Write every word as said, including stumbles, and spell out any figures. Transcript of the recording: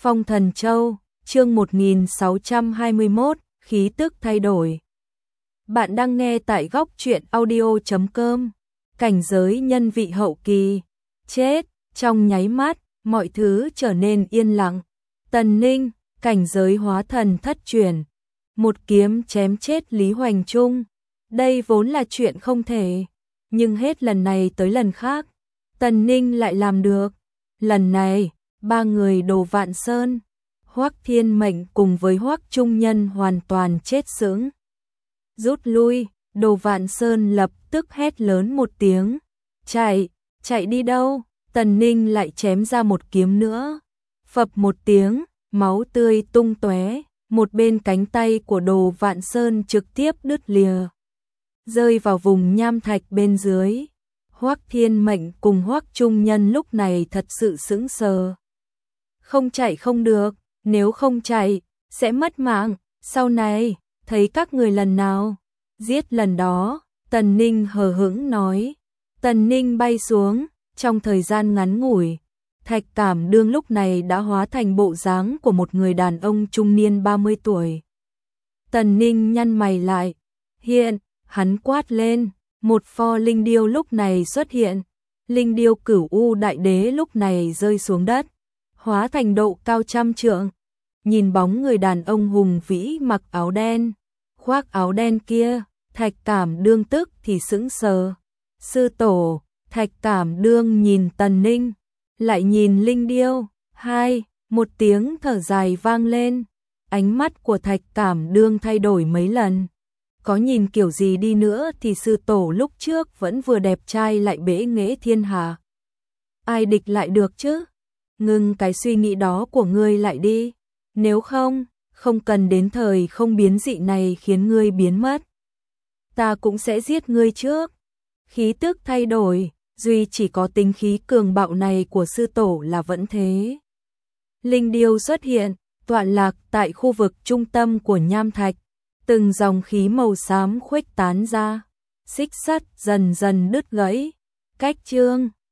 Phong Thần Châu, chương một nghìn sáu trăm hai mươi mốt, khí tức thay đổi. Bạn đang nghe tại góc truyện audio chấm com. Cảnh giới nhân vị hậu kỳ. Chết, trong nháy mắt, mọi thứ trở nên yên lặng. Tần Ninh, cảnh giới hóa thần thất truyền. Một kiếm chém chết Lý Hoành Trung. Đây vốn là chuyện không thể. Nhưng hết lần này tới lần khác, Tần Ninh lại làm được. Lần này, ba người Đồ Vạn Sơn, Hoắc Thiên Mệnh cùng với Hoắc Trung Nhân hoàn toàn chết sững. Rút lui, Đồ Vạn Sơn lập tức hét lớn một tiếng. Chạy, chạy đi đâu? Tần Ninh lại chém ra một kiếm nữa. Phập một tiếng, máu tươi tung tóe, một bên cánh tay của Đồ Vạn Sơn trực tiếp đứt lìa, rơi vào vùng nham thạch bên dưới. Hoắc Thiên Mệnh cùng Hoắc Trung Nhân lúc này thật sự sững sờ. Không chạy không được, nếu không chạy, sẽ mất mạng, sau này, thấy các người lần nào, giết lần đó, Tần Ninh hờ hững nói. Tần Ninh bay xuống, trong thời gian ngắn ngủi, Thạch Cảm Đương lúc này đã hóa thành bộ dáng của một người đàn ông trung niên ba mươi tuổi. Tần Ninh nhăn mày lại, hiện, hắn quát lên, một pho linh điêu lúc này xuất hiện. Linh điêu Cửu U Đại Đế lúc này rơi xuống đất, hóa thành độ cao trăm trượng. Nhìn bóng người đàn ông hùng vĩ mặc áo đen, khoác áo đen kia, Thạch Cảm Đương tức thì sững sờ. Sư tổ, Thạch Cảm Đương nhìn Tần Ninh, lại nhìn linh điêu, hai, một tiếng thở dài vang lên. Ánh mắt của Thạch Cảm Đương thay đổi mấy lần. Có nhìn kiểu gì đi nữa thì sư tổ lúc trước vẫn vừa đẹp trai lại bẽ nghễ thiên hạ. Ai địch lại được chứ? Ngừng cái suy nghĩ đó của ngươi lại đi. Nếu không, không cần đến thời không biến dị này khiến ngươi biến mất. Ta cũng sẽ giết ngươi trước. Khí tức thay đổi, duy chỉ có tính khí cường bạo này của sư tổ là vẫn thế. Linh điêu xuất hiện, tọa lạc tại khu vực trung tâm của nham thạch. Từng dòng khí màu xám khuếch tán ra, xích sắt dần dần đứt gãy. Cách chương